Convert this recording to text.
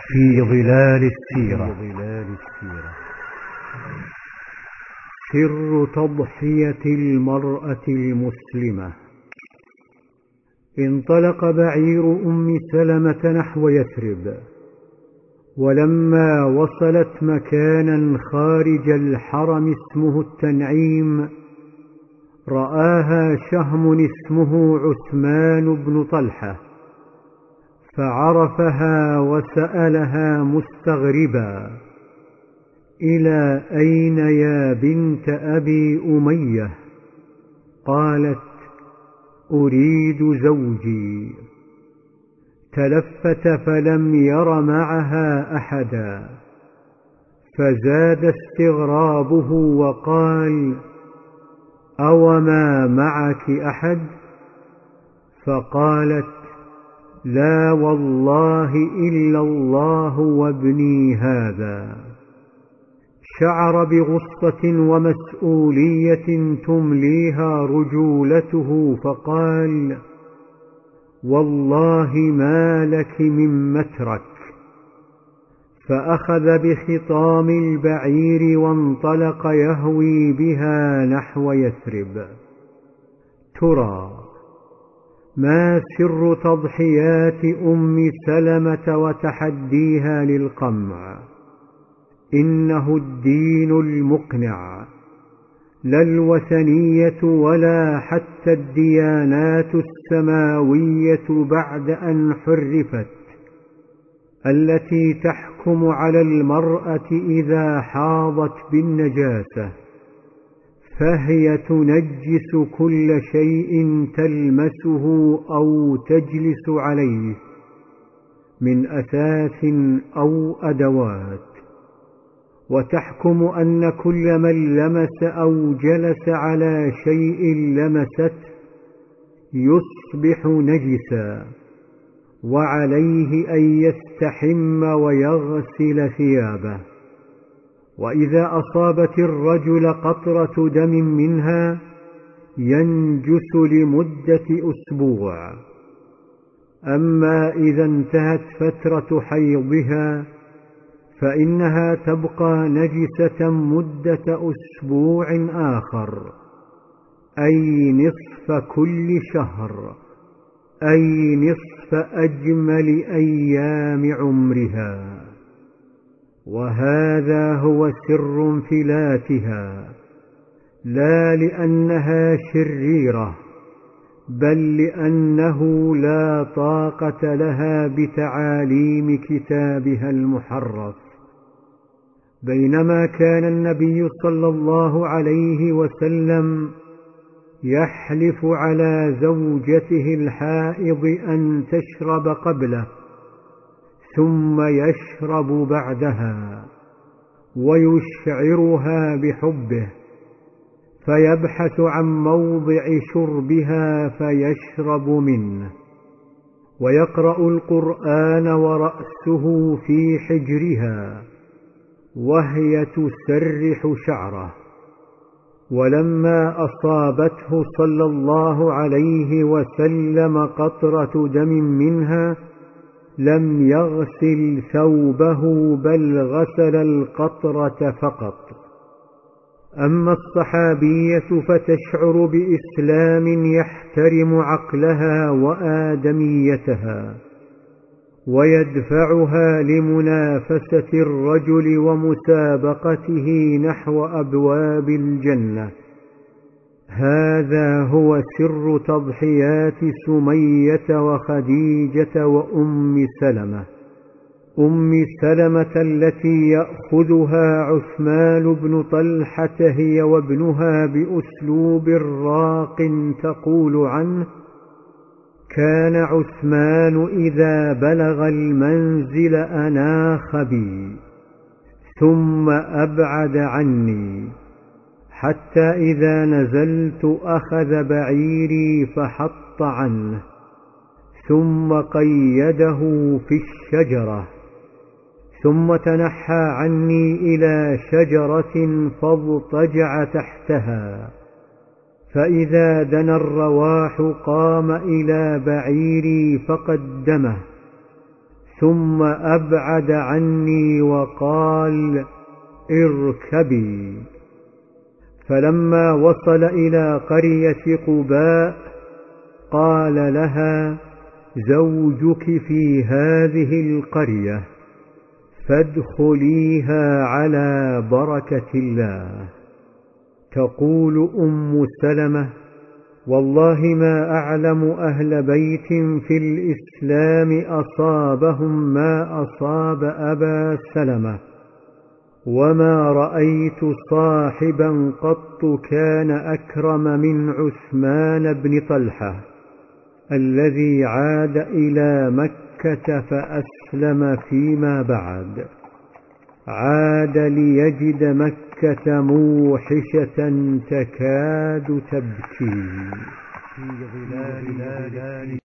في ظلال السيرة. سر تضحية المرأة المسلمة. انطلق بعير أم سلمة نحو يثرب، ولما وصلت مكانا خارج الحرم اسمه التنعيم، رآها شهم اسمه عثمان بن طلحة، فعرفها وسألها مستغربا: إلى أين يا بنت أبي أمية؟ قالت: أريد زوجي. تلفت فلم ير معها أحدا، فزاد استغرابه وقال: أوما معك أحد؟ فقالت: لا والله إلا الله وابني هذا. شعر بغصة ومسؤولية تمليها رجولته، فقال: والله ما لك من مترك. فأخذ بخطام البعير وانطلق يهوي بها نحو يثرب. ترى ما سر تضحيات أم سلمة وتحديها للقمع؟ إنه الدين المقنع، لا الوثنية ولا حتى الديانات السماوية بعد أن حرفت، التي تحكم على المرأة إذا حاضت بالنجاسة، فهي تنجس كل شيء تلمسه أو تجلس عليه من أثاث أو أدوات، وتحكم أن كل من لمس أو جلس على شيء لمست يصبح نجسا، وعليه أن يستحم ويغسل ثيابه. وإذا أصابت الرجل قطرة دم منها ينجس لمدة أسبوع. أما إذا انتهت فترة حيضها فإنها تبقى نجسة مدة أسبوع آخر، أي نصف كل شهر، أي نصف أجمل أيام عمرها. وهذا هو سر انفلاتها، لا لأنها شريرة، بل لأنه لا طاقة لها بتعاليم كتابها المحرف. بينما كان النبي صلى الله عليه وسلم يحلف على زوجته الحائض أن تشرب قبله ثم يشرب بعدها، ويشعرها بحبه، فيبحث عن موضع شربها فيشرب منه، ويقرأ القرآن ورأسه في حجرها وهي تسرح شعره. ولما أصابته صلى الله عليه وسلم قطرة دم منها لم يغسل ثوبه، بل غسل القطرة فقط. أما الصحابية فتشعر بإسلام يحترم عقلها وآدميتها، ويدفعها لمنافسة الرجل ومسابقته نحو أبواب الجنة. هذا هو سر تضحيات سمية وخديجة وأم سلمة. أم سلمة التي يأخذها عثمان بن طلحة هي وابنها بأسلوب راق تقول عنه: كان عثمان إذا بلغ المنزل أناخ بي ثم أبعد عني، حتى إذا نزلت أخذ بعيري فحط عنه، ثم قيده في الشجرة، ثم تنحى عني إلى شجرة فاضطجع تحتها، فإذا دنا الرواح قام إلى بعيري فقدمه، ثم أبعد عني وقال: اركبي. فلما وصل إلى قرية قباء قال لها: زوجك في هذه القرية، فادخليها على بركة الله. تقول أم سلمة: والله ما أعلم أهل بيت في الإسلام أصابهم ما أصاب أبا سلمة، وما رأيت صاحبا قط كان أكرم من عثمان بن طلحة الذي عاد إلى مكة فأسلم فيما بعد، عاد ليجد مكة موحشة تكاد تبكي في ظلال